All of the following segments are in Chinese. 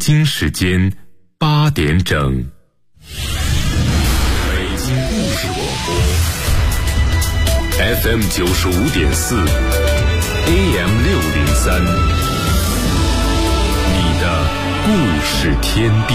京时间8点整。北京故事广播 FM 95.4 AM 603，你的故事天地。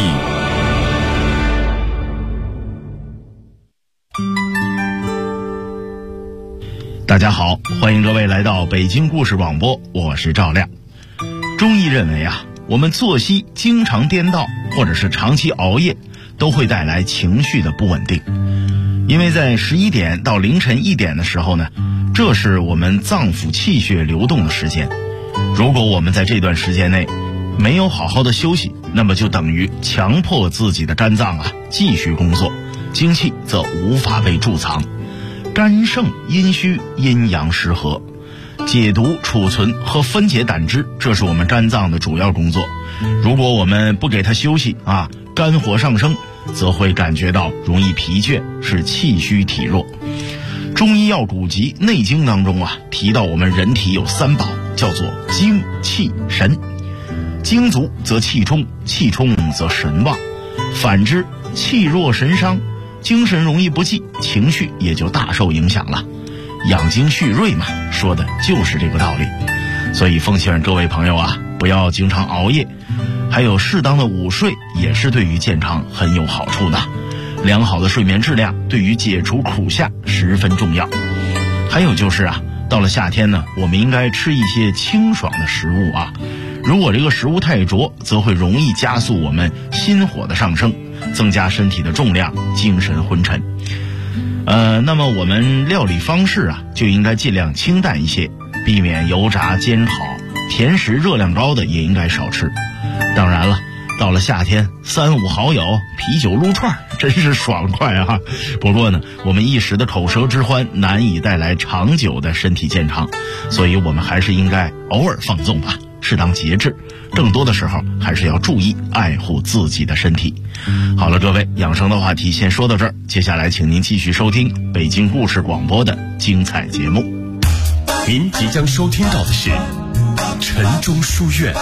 大家好，欢迎各位来到北京故事广播，我是赵亮。中医认为我们作息经常颠倒或者是长期熬夜都会带来情绪的不稳定。因为在11点到凌晨1点的时候呢，这是我们脏腑气血流动的时间。如果我们在这段时间内没有好好的休息，那么就等于强迫自己的肝脏继续工作，精气则无法被贮藏。肝盛阴虚，阴阳失和，解毒、储存和分解胆汁，这是我们肝脏的主要工作。如果我们不给它休息肝火上升，则会感觉到容易疲倦，是气虚体弱。中医药古籍《内经》当中提到我们人体有3宝，叫做精、气、神。精足则气充，气充则神旺，反之气弱神伤，精神容易不济，情绪也就大受影响了。养精蓄锐嘛，说的就是这个道理。所以奉劝各位朋友不要经常熬夜，还有适当的午睡也是对于健康很有好处的。良好的睡眠质量对于解除苦夏十分重要。还有就是到了夏天呢，我们应该吃一些清爽的食物如果这个食物太浊，则会容易加速我们心火的上升，增加身体的重量，精神昏沉。那么我们料理方式就应该尽量清淡一些，避免油炸煎炒，甜食热量高的也应该少吃。当然了，到了夏天，3、5好友啤酒撸串真是爽快不过呢，我们一时的口舌之欢难以带来长久的身体健康，所以我们还是应该偶尔放纵吧，适当节制，更多的时候还是要注意爱护自己的身体。好了，各位，养生的话题先说到这儿，接下来请您继续收听北京故事广播的精彩节目。 您即将收听到的是晨钟书院。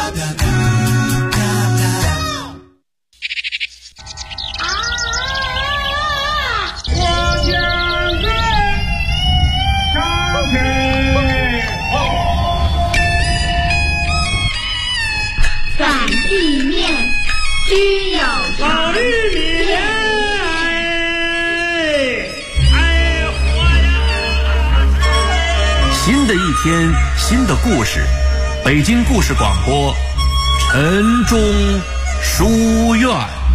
须有法律里面， 新的一天，新的故事，北京故事广播，晨钟书院。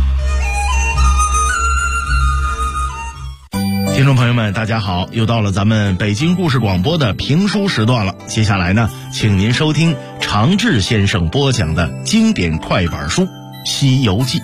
听众朋友们，大家好，又到了咱们北京故事广播的评书时段了。接下来呢，请您收听常志先生播讲的经典快板书《西游记》。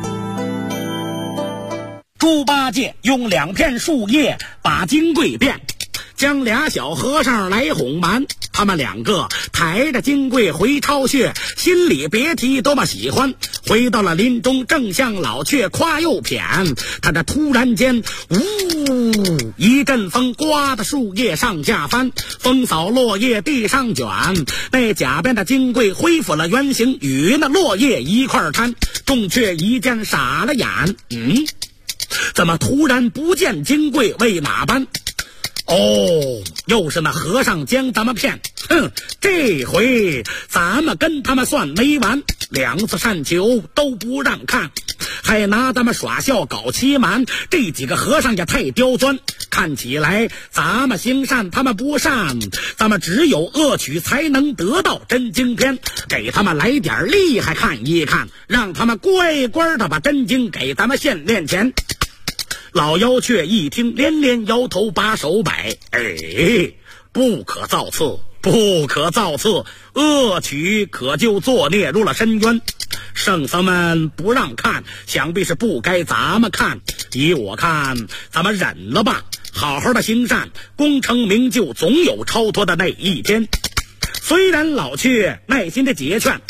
猪八戒用2片树叶把金龟变，将俩小和尚来哄瞒。他们2个抬着金龟回巢穴，心里别提多么喜欢。回到了林中，正向老雀夸又谝，他这突然间呜一阵风刮的树叶上下翻，风扫落叶地上卷，那假变的金龟恢复了原形，与那落叶一块掺。众雀一见傻了眼，怎么突然不见金龟？为哪般？又是那和尚将咱们骗，这回咱们跟他们算没完，2次善求都不让看，还拿咱们耍笑搞欺瞒，这几个和尚也太刁钻。看起来咱们行善，他们不善，咱们只有恶取才能得到真经篇，给他们来点厉害看一看，让他们乖乖的把真经给咱们献练钱。老妖却一听，连连摇头，把手摆，不可造次，不可造次，恶取可就作孽入了深渊。圣僧们不让看，想必是不该咱们看，依我看，咱们忍了吧，好好的行善，功成名就，总有超脱的那一天。虽然老雀耐心的结劝，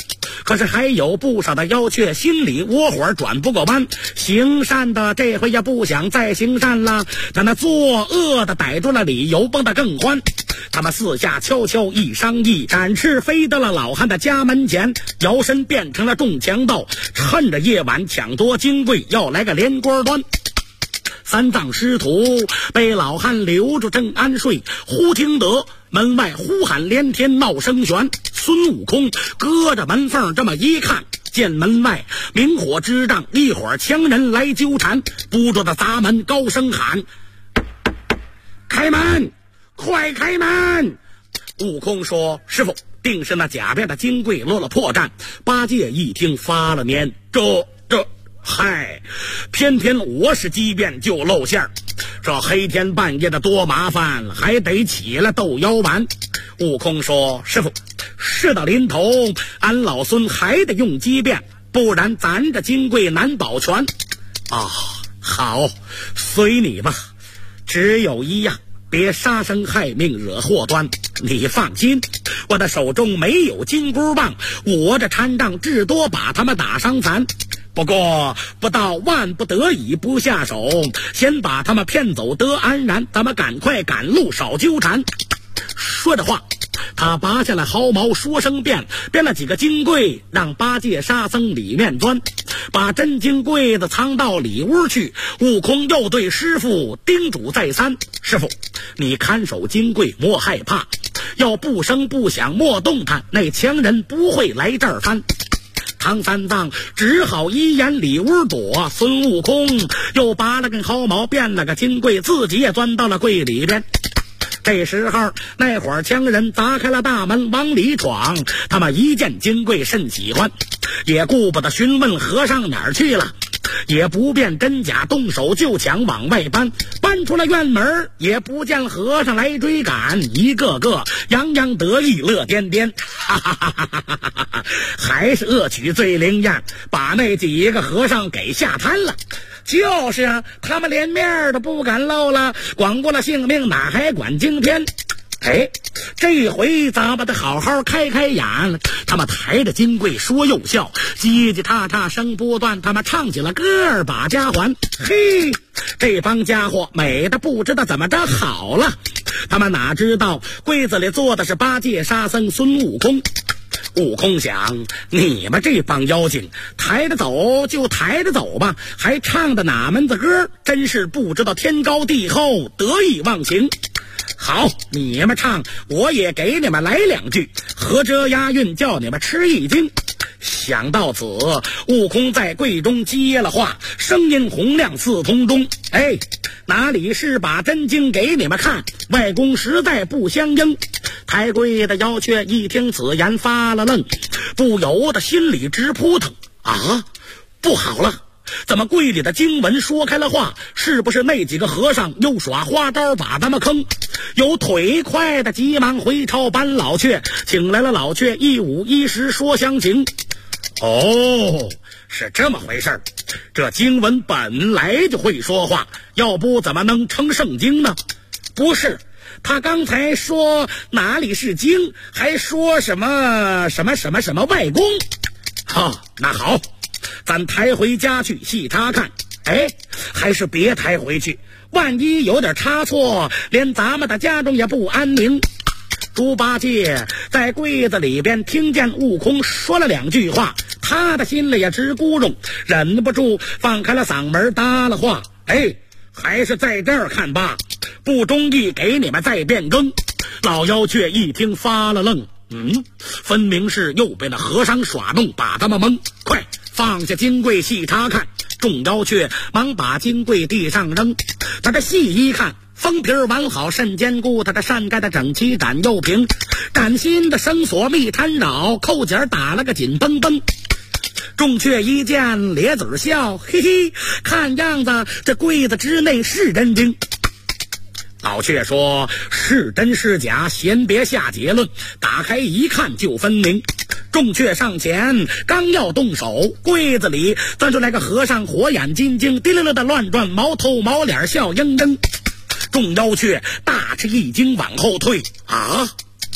可是还有不少的妖雀心里窝火转不过弯，行善的这回也不想再行善了，但那作恶的逮住了理由，蹦得更欢。他们四下悄悄一商议，展翅飞到了老汉的家门前，摇身变成了众强盗，趁着夜晚抢夺金柜，要来个连锅端。三藏师徒被老汉留住正安睡，忽听得门外呼喊连天闹声悬。孙悟空隔着门缝这么一看，见门外明火之仗，一伙强人来纠缠，不住的砸门高声喊：开门，快开门！悟空说：师傅，定是那假变的金柜落了破绽。八戒一听发了癫，嗨，偏偏我是机变就露馅儿，这黑天半夜的多麻烦，还得起来斗妖丸。悟空说：师傅，事到临头，俺老孙还得用机变，不然咱这金柜难保全。啊，好，随你吧，只有一样，别杀生害命惹祸端。你放心，我的手中没有金箍棒，我这禅杖至多把他们打伤残。不过不到万不得已不下手，先把他们骗走得安然，咱们赶快赶路，少纠缠。说着话，他拔下了毫毛，说声变了几个金柜，让八戒沙僧里面钻，把真金柜子藏到里屋去。悟空又对师傅叮嘱再三：师傅，你看守金柜，莫害怕，要不声不响，莫动弹，那强人不会来这儿翻。唐三藏只好一言里屋躲，孙悟空又拔了根毫毛，变了个金柜，自己也钻到了柜里边。这时候那伙强人砸开了大门往里闯，他们一见金柜甚喜欢，也顾不得询问和尚哪儿去了，也不辨真假，动手就抢往外搬出了院门，也不见和尚来追赶，一个个洋洋得意，乐颠颠，哈哈哈哈哈哈！还是恶曲最灵验，把那几个和尚给吓瘫了。就是啊，他们连面都不敢露了，管过了性命，哪还管惊天？哎，这回咱们得好好开开眼了。他们抬着金柜说又笑，叽叽喳喳声不断，他们唱起了歌儿把家还。嘿，这帮家伙美的不知道怎么着好了。他们哪知道柜子里坐的是八戒、沙僧、孙悟空。悟空想，你们这帮妖精抬着走就抬着走吧，还唱的哪门子歌？真是不知道天高地厚，得意忘形。好，你们唱，我也给你们来两句，合辙押韵，叫你们吃一惊。想到此，悟空在柜中接了话，声音洪亮似空中：哎，哪里是把真经给你们看，外公实在不相应。抬柜的妖雀一听此言发了愣，不由得心里直扑腾。啊，不好了，怎么柜里的经文说开了话？是不是那几个和尚又耍花招把他们坑？有腿快的急忙回朝搬老雀，请来了老雀，一五一十说详情。哦，是这么回事，这经文本来就会说话，要不怎么能称圣经呢？不是，他刚才说哪里是经，还说什么外公。那好，咱抬回家去细查看。哎，还是别抬回去，万一有点差错，连咱们的家中也不安宁。猪八戒在柜子里边听见悟空说了两句话，他的心里也直咕噜，忍不住放开了嗓门搭了话：哎，还是在这儿看吧，不中意给你们再变更。老妖却一听发了愣，分明是又被那和尚耍弄，把他们蒙。快放下金柜细查看。众妖却忙把金柜地上扔，他这细一看，封皮完好甚坚固，他的扇盖的整齐展又平，崭新的绳索密缠绕，扣紧打了个紧绷绷。众却一见咧嘴笑，嘿嘿，看样子这柜子之内是真经。老却说，是真是假先别下结论，打开一看就分明。众却上前刚要动手，柜子里钻出来个和尚，火眼金睛滴溜溜的乱转，毛头毛脸笑盈盈。众妖却大吃一惊，往后退。啊，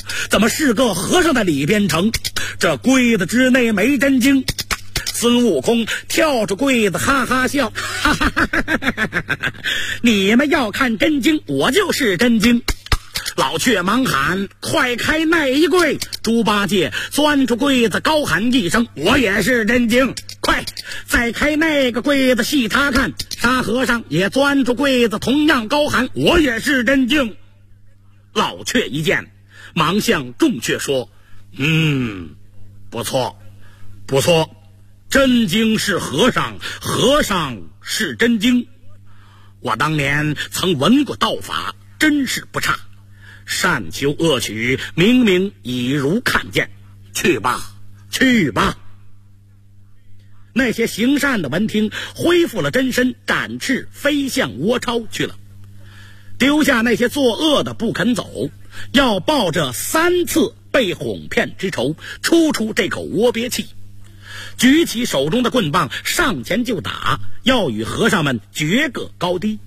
怎么是个和尚在里边成？这柜子之内没真经。孙悟空跳出柜子，哈哈笑，哈哈哈哈！你们要看真经，我就是真经。老雀忙喊：“快开那一柜！”猪八戒钻出柜子，高喊一声：“我也是真经！”快再开那个柜子，细他看。沙和尚也钻出柜子，同样高喊：“我也是真经！”老雀一见，忙向众雀说：“不错，不错。真经是和尚，和尚是真经。我当年曾闻过道法，真是不差。善求恶取，明明已如看见。去吧，去吧。”那些行善的闻听，恢复了真身，展翅飞向窝巢去了。丢下那些作恶的不肯走，要抱着3次被哄骗之仇，出这口窝憋气。举起手中的棍棒，上前就打，要与和尚们决个高低。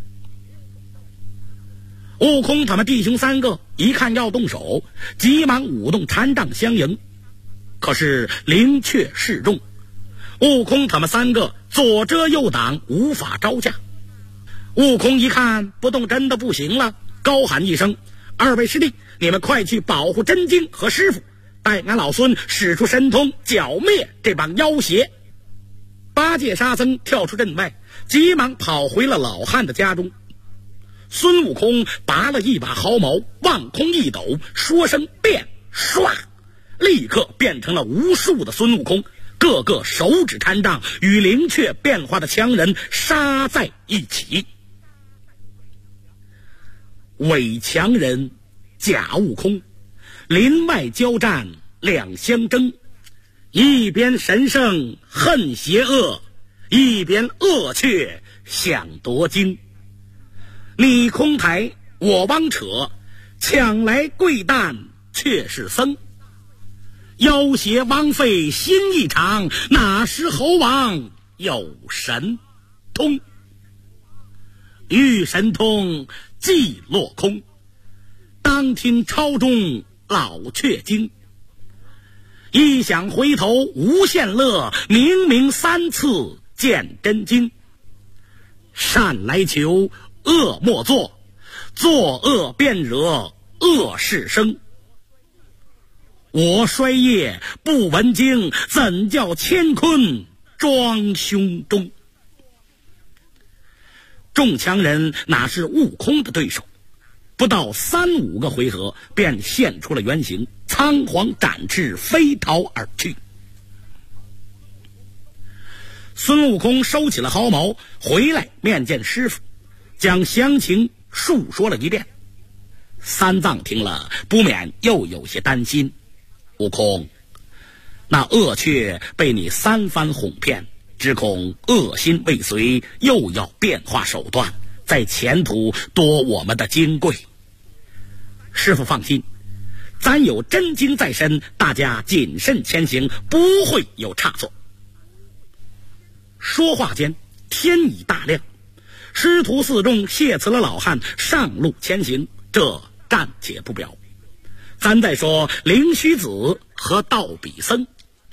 悟空他们弟兄3个一看要动手，急忙舞动禅杖相迎。可是灵雀示众，悟空他们3个左遮右挡，无法招架。悟空一看不动真的不行了，高喊一声：“2位师弟，你们快去保护真经和师傅，待俺老孙使出神通，剿灭这帮妖邪。”八戒沙僧跳出阵外，急忙跑回了老汉的家中。孙悟空拔了一把毫毛，往空一抖，说声变，唰，立刻变成了无数的孙悟空，个个手指禅杖与灵雀变化的强人杀在一起。伪强人假悟空，林外交战两相争，一边神圣恨邪恶，一边恶雀想夺经。你空台我汪扯，抢来贵担却是僧。妖邪枉费心一场，哪时猴王有神通？遇神通即落空，当听抄中老雀经。一想回头无限乐，明明3次见真经。善来求，恶莫作，作恶便惹恶事生。我衰业不闻经，怎叫乾坤装胸中？众强人哪是悟空的对手？不到3、5个回合，便现出了原形，仓皇展翅飞逃而去。孙悟空收起了毫毛，回来面见师傅，将详情述说了一遍。三藏听了，不免又有些担心。悟空，那恶雀被你3番哄骗，只恐恶心未遂，又要变化手段，在前途夺我们的金贵。师傅放心，咱有真经在身，大家谨慎前行，不会有差错。说话间，天已大亮，师徒4众谢辞了老汉，上路前行。这暂且不表，咱再说灵虚子和道比僧。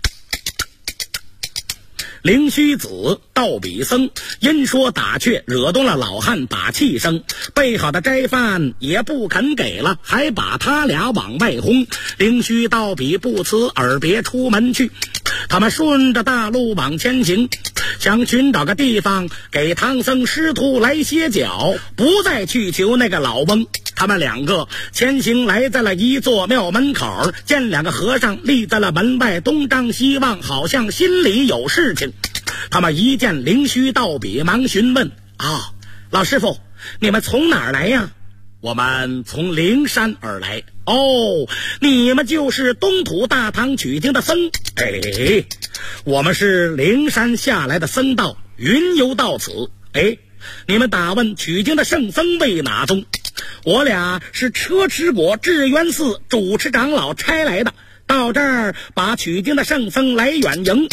灵虚子、道比僧因说打雀惹动了老汉把气生，备好的斋饭也不肯给了，还把他俩往外轰。灵虚、道比不辞而别出门去，他们顺着大路往前行，想寻找个地方给唐僧师徒来歇脚，不再去求那个老翁。他们2个前行来在了一座庙门口，见2个和尚立在了门外，东张西望，好像心里有事情。他们一见灵虚、道比，忙询问：老师傅，你们从哪儿来呀？我们从灵山而来。哦，你们就是东土大唐取经的僧。我们是灵山下来的僧道，云游到此。你们打问取经的圣僧为哪宗？我俩是车迟国智渊寺主持长老差来的，到这儿把取经的圣僧来远迎。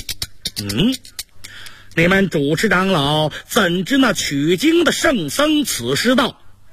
你们主持长老怎知那取经的圣僧此时到？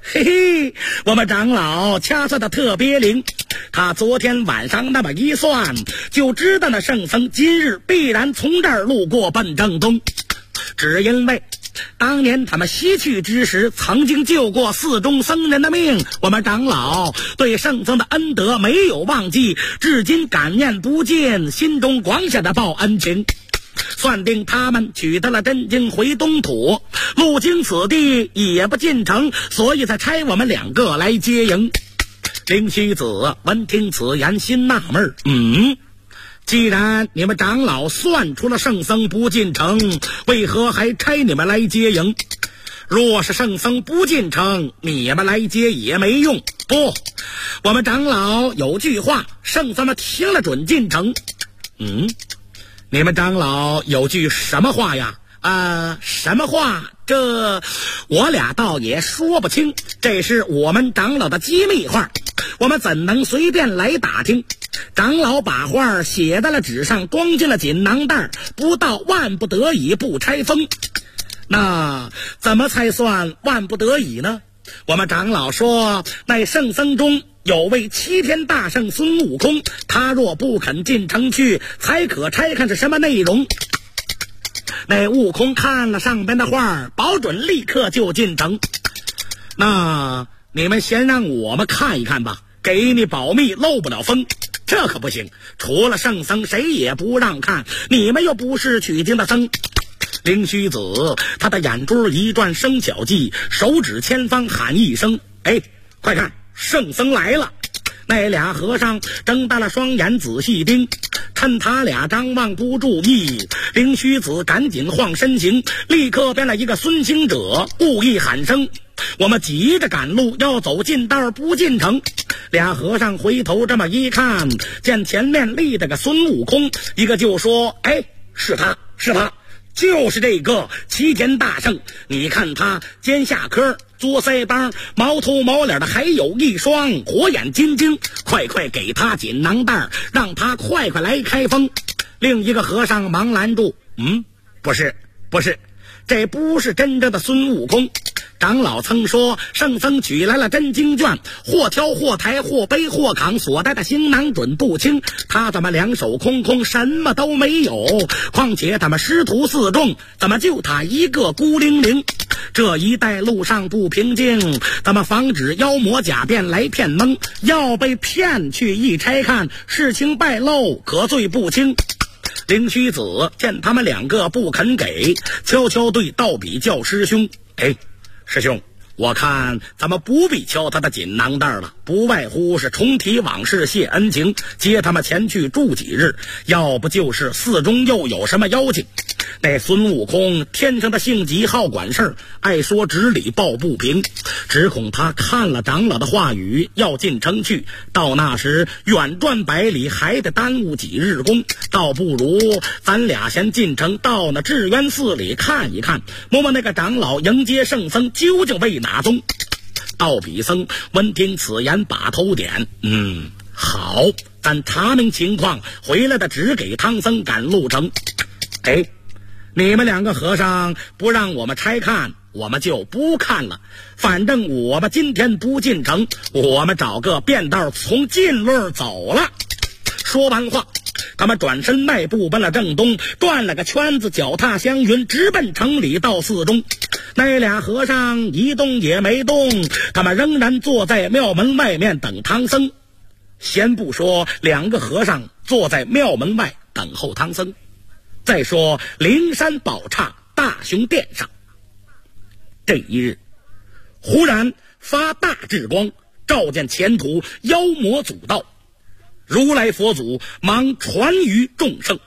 嘿嘿，我们长老掐算的特别灵，他昨天晚上那么一算，就知道那圣僧今日必然从这儿路过奔正东，只因为当年他们西去之时曾经救过寺中僧人的命，我们长老对圣僧的恩德没有忘记，至今感念不尽，心中光想着报恩情。算定他们取得了真经回东土，路经此地也不进城，所以才差我们两个来接迎。灵虚子闻听此言，心纳闷既然你们长老算出了圣僧不进城，为何还差你们来接迎？若是圣僧不进城，你们来接也没用。不，我们长老有句话，圣僧们听了准进城。你们长老有句什么话呀？什么话？这我俩倒也说不清，这是我们长老的机密话，我们怎能随便来打听？长老把话写在了纸上，装进了锦囊袋，不到万不得已不拆封。那怎么才算万不得已呢？我们长老说，那圣僧中有位齐天大圣孙悟空，他若不肯进城去，才可拆看是什么内容。那悟空看了上边的画，保准立刻就进城。那你们先让我们看一看吧，给你保密，漏不了风。这可不行，除了圣僧谁也不让看，你们又不是取经的僧。灵虚子他的眼珠一转生巧计，手指前方喊一声，快看，圣僧来了。那俩和尚睁大了双眼仔细盯，趁他俩张望不注意，灵虚子赶紧晃身形，立刻变了一个孙行者，故意喊声，我们急着赶路，要走近道不进城。俩和尚回头这么一看，见前面立着个孙悟空，一个就说，是他就是这个齐天大圣，你看他尖下颏，嘬腮帮，毛头毛脸的，还有一双火眼金睛，快给他锦囊袋，让他快来开封。另一个和尚忙拦住，不是，这不是真正的孙悟空。长老曾说，圣僧取来了真经卷，或挑或抬或背或扛，所带的行囊准不轻，他怎么两手空空，什么都没有？况且他们师徒四众，怎么就他一个孤零零？这一带路上不平静，怎么防止妖魔假变来骗蒙？要被骗去一拆看，事情败露，可罪不轻。灵虚子见他们两个不肯给，悄悄对道比叫师兄，师兄，我看咱们不必敲他的锦囊袋了，不外乎是重提往事谢恩情，接他们前去住几日，要不就是寺中又有什么妖精。那孙悟空天生的性急，好管事儿，爱说直理，抱不平，只恐他看了长老的话语，要进城去，到那时远转百里，还得耽误几日功，倒不如咱俩先进城，到那智渊寺里看一看，摸摸那个长老迎接圣僧究竟为哪宗。道比僧闻听此言，把头点，好，咱查明情况，回来的只给唐僧赶路程。你们两个和尚不让我们拆看，我们就不看了，反正我们今天不进城，我们找个便道从近路走了。说完话，他们转身迈步奔了正东，转了个圈子，脚踏祥云，直奔城里到寺中。那俩和尚一动也没动，他们仍然坐在庙门外面等唐僧。先不说两个和尚坐在庙门外等候唐僧，再说灵山宝刹大雄殿上，这一日忽然发大智光，照见前途妖魔阻道，如来佛祖忙传于众生，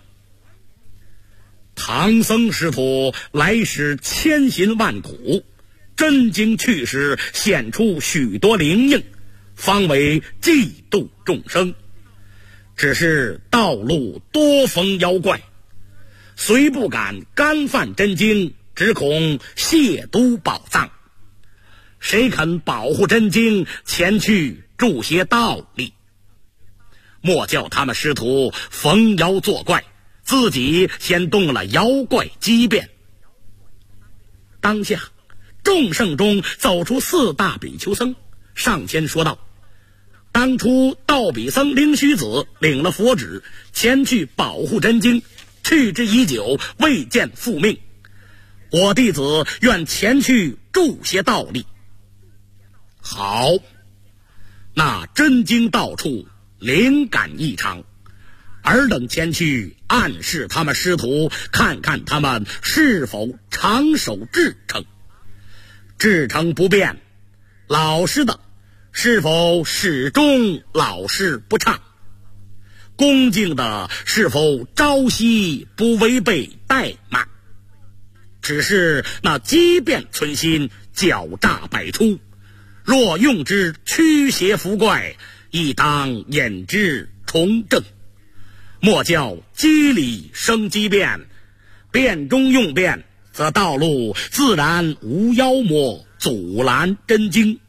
唐僧师徒来时千辛万苦，真经去时显出许多灵应，方为济度众生。只是道路多逢妖怪，虽不敢干犯真经，只恐亵渎宝藏。谁肯保护真经，前去助些道力，莫叫他们师徒逢妖作怪，自己先动了妖怪机变。当下众圣中走出4大比丘僧，上前说道：当初道比僧灵虚子领了佛旨，前去保护真经，去之已久，未见复命。我弟子愿前去助些道力。好，那真经到处，灵感异常，尔等前去暗示他们师徒，看看他们是否长守至诚。至诚不变，老实的是否始终老实不差，恭敬的是否朝夕不违背怠慢。只是那机变存心，狡诈百出，若用之驱邪伏怪，亦当引之从正。莫叫机理生机变，变中用变，则道路自然无妖魔阻拦真经。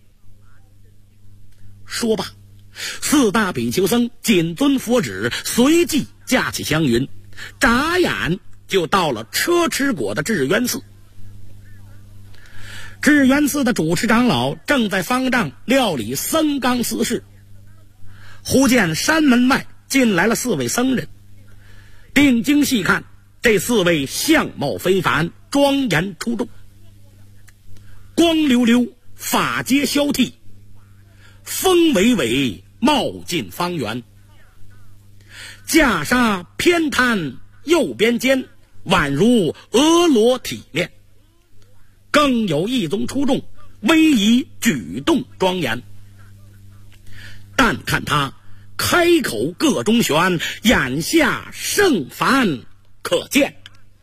说罢，4大比丘僧谨遵佛旨，随即架起香云，眨眼就到了车迟国的智渊寺。智渊寺的主持长老正在方丈料理僧纲私事，忽见山门外进来了4位僧人。定睛细看，这4位相貌非凡，庄严出众，光溜溜，发皆削剃，风巍巍，貌尽方圆，袈裟偏袒右边肩，宛如婀娜体面，更有一宗出众，威仪举动庄严。但看他开口各中玄，眼下甚凡可见。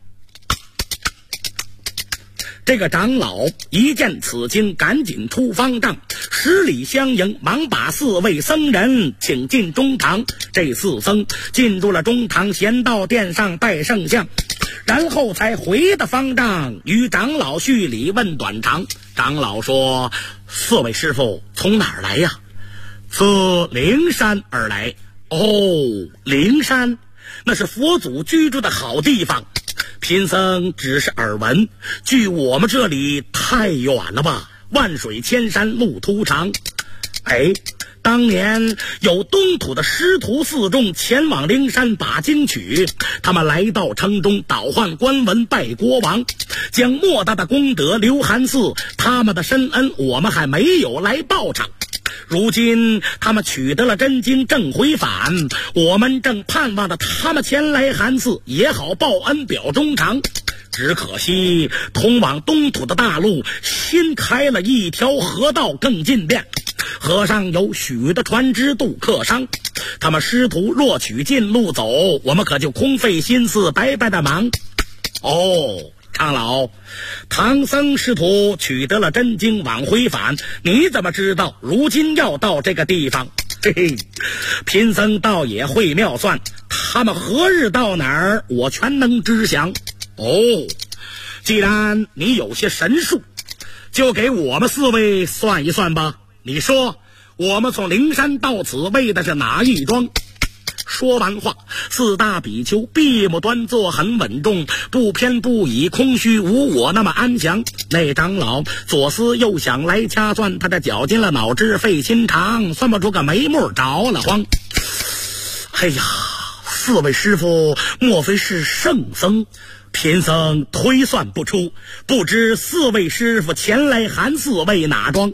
这个长老一见此经，赶紧出方丈，10里相迎，忙把4位僧人请进中堂。这4僧进入了中堂贤道殿上拜圣像，然后才回的方丈，与长老叙礼问短长。长老说：4位师父从哪儿来呀？自灵山而来。哦，灵山那是佛祖居住的好地方，贫僧只是耳闻，距我们这里太远了吧，万水千山路途长。当年有东土的师徒4众前往灵山把经取，他们来到城中倒换官文拜国王，将莫大的功德留寒寺，他们的深恩我们还没有来报偿。如今他们取得了真经，正回返，我们正盼望着他们前来寒寺，也好报恩表衷肠。只可惜通往东土的大路新开了一条河道，更近便，河上有许多船只渡客商，他们师徒若取近路走，我们可就空费心思，白白的忙。长老，唐僧师徒取得了真经往回返，你怎么知道如今要到这个地方？贫僧倒也会妙算，他们何日到哪儿，我全能知晓。既然你有些神术，就给我们4位算一算吧。你说我们从灵山到此为的是哪一桩？说完话，4大比丘闭目端坐，很稳重，不偏不倚，空虚无我，那么安详。那长老左思右想来掐算，他这绞尽了脑汁，费心肠，算不出个眉目，着了慌。4位师傅莫非是圣僧？贫僧推算不出，不知4位师傅前来寒寺为哪桩？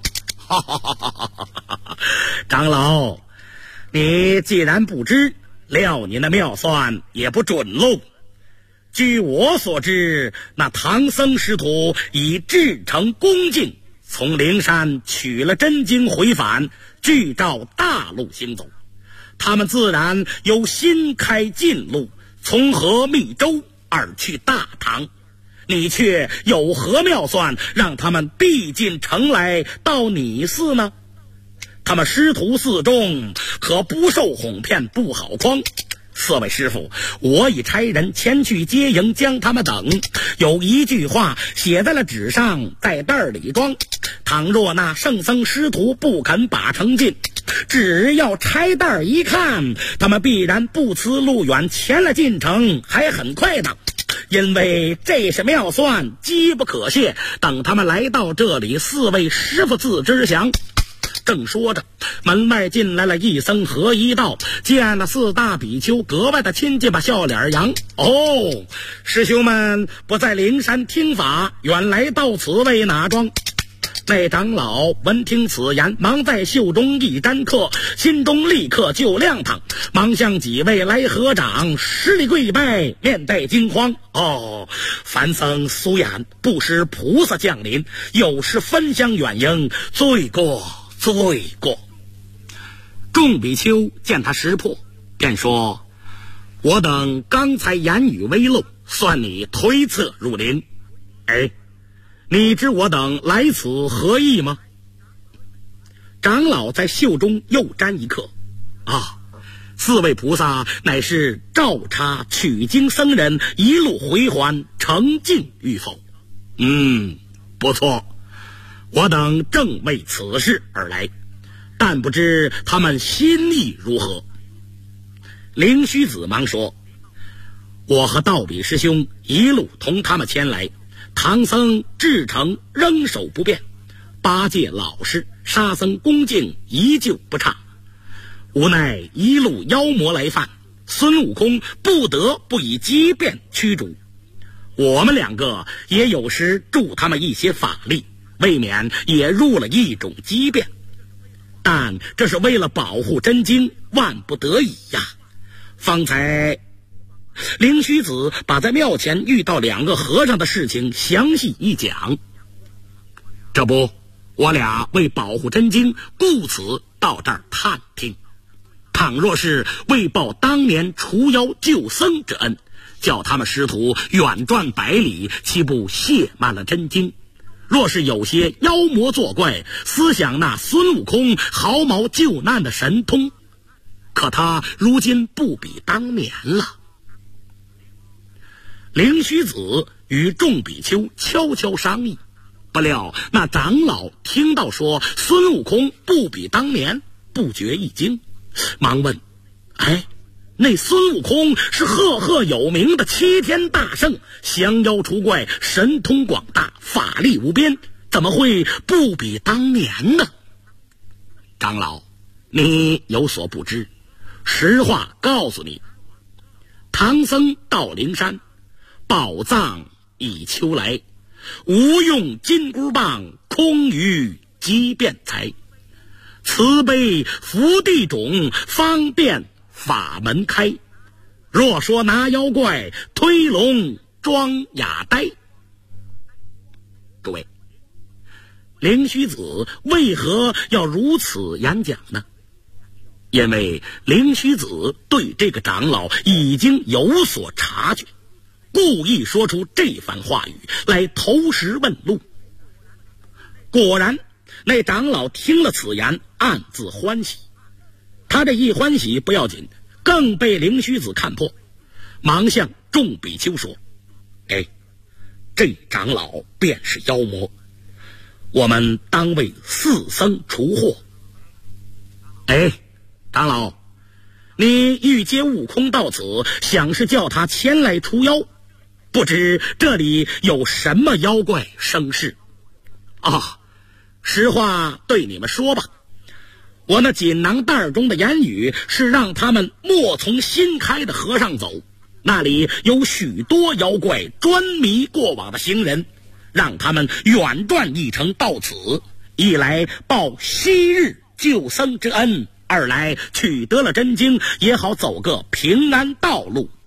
长老，你既然不知，料你那妙算也不准喽。据我所知，那唐僧师徒以至诚恭敬，从灵山取了真经回返，据照大路行走。他们自然有新开近路，从河密州而去大唐。你却有何妙算，让他们逼进城来到你寺呢？他们师徒4众可不受哄骗，不好诓。4位师傅，我已差人前去接迎，将他们等。有一句话写在了纸上，在袋里装。倘若那圣僧师徒不肯把城进，只要拆袋一看，他们必然不辞路远前来进城，还很快的。 因为这是妙算，机不可泄。等他们来到这里，4位师傅自知详。正说着，门外进来了一僧和一道，见了4大比丘，格外的亲切，把笑脸扬。哦，师兄们不在灵山听法，远来到此为哪桩？那长老闻听此言，忙在袖中一沾刻，心中立刻就亮堂，忙向几位来合掌，施礼跪拜，面带惊慌。哦，凡僧苏衍不识菩萨降临，有失分香远迎，罪过。众比丘见他识破，便说：我等刚才言语微漏，算你推测入灵。你知我等来此何意吗？长老在袖中又沾一刻。4位菩萨乃是照察取经僧人一路回还，成敬与否？不错，我等正为此事而来，但不知他们心意如何。灵虚子忙说：我和道比师兄一路同他们前来，唐僧至诚仍守不变，8戒老实，沙僧恭敬，依旧不差。无奈一路妖魔来犯，孙悟空不得不以机变驱逐。我们2个也有时助他们一些法力，未免也入了一种机变，但这是为了保护真经，万不得已呀。方才灵虚子把在庙前遇到2个和尚的事情详细一讲。这不，我俩为保护真经，故此到这儿探听。倘若是为报当年除妖救僧之恩，叫他们师徒远转百里，岂不亵慢了真经？若是有些妖魔作怪，思想那孙悟空毫毛救难的神通，可他如今不比当年了。灵虚子与众比丘悄悄商议，不料那长老听到说孙悟空不比当年，不觉一惊，忙问：那孙悟空是赫赫有名的7天大圣，降妖除怪，神通广大，法力无边，怎么会不比当年呢？长老，你有所不知，实话告诉你，唐僧到灵山，宝藏已求来，无用金箍棒，空余机变才。慈悲福地种，方便法门开。若说拿妖怪，推龙装哑呆。诸位，灵虚子为何要如此演讲呢？因为灵虚子对这个长老已经有所察觉，故意说出这番话语来投石问路。果然，那长老听了此言，暗自欢喜。他这一欢喜不要紧，更被灵虚子看破，忙向众比丘说：这长老便是妖魔，我们当为4僧除祸。长老，你欲接悟空到此，想是叫他前来除妖，不知这里有什么妖怪生事？实话对你们说吧，我那锦囊袋中的言语是让他们莫从新开的和尚走，那里有许多妖怪专迷过往的行人，让他们远转一程到此，一来报昔日救僧之恩，二来取得了真经，也好走个平安道路。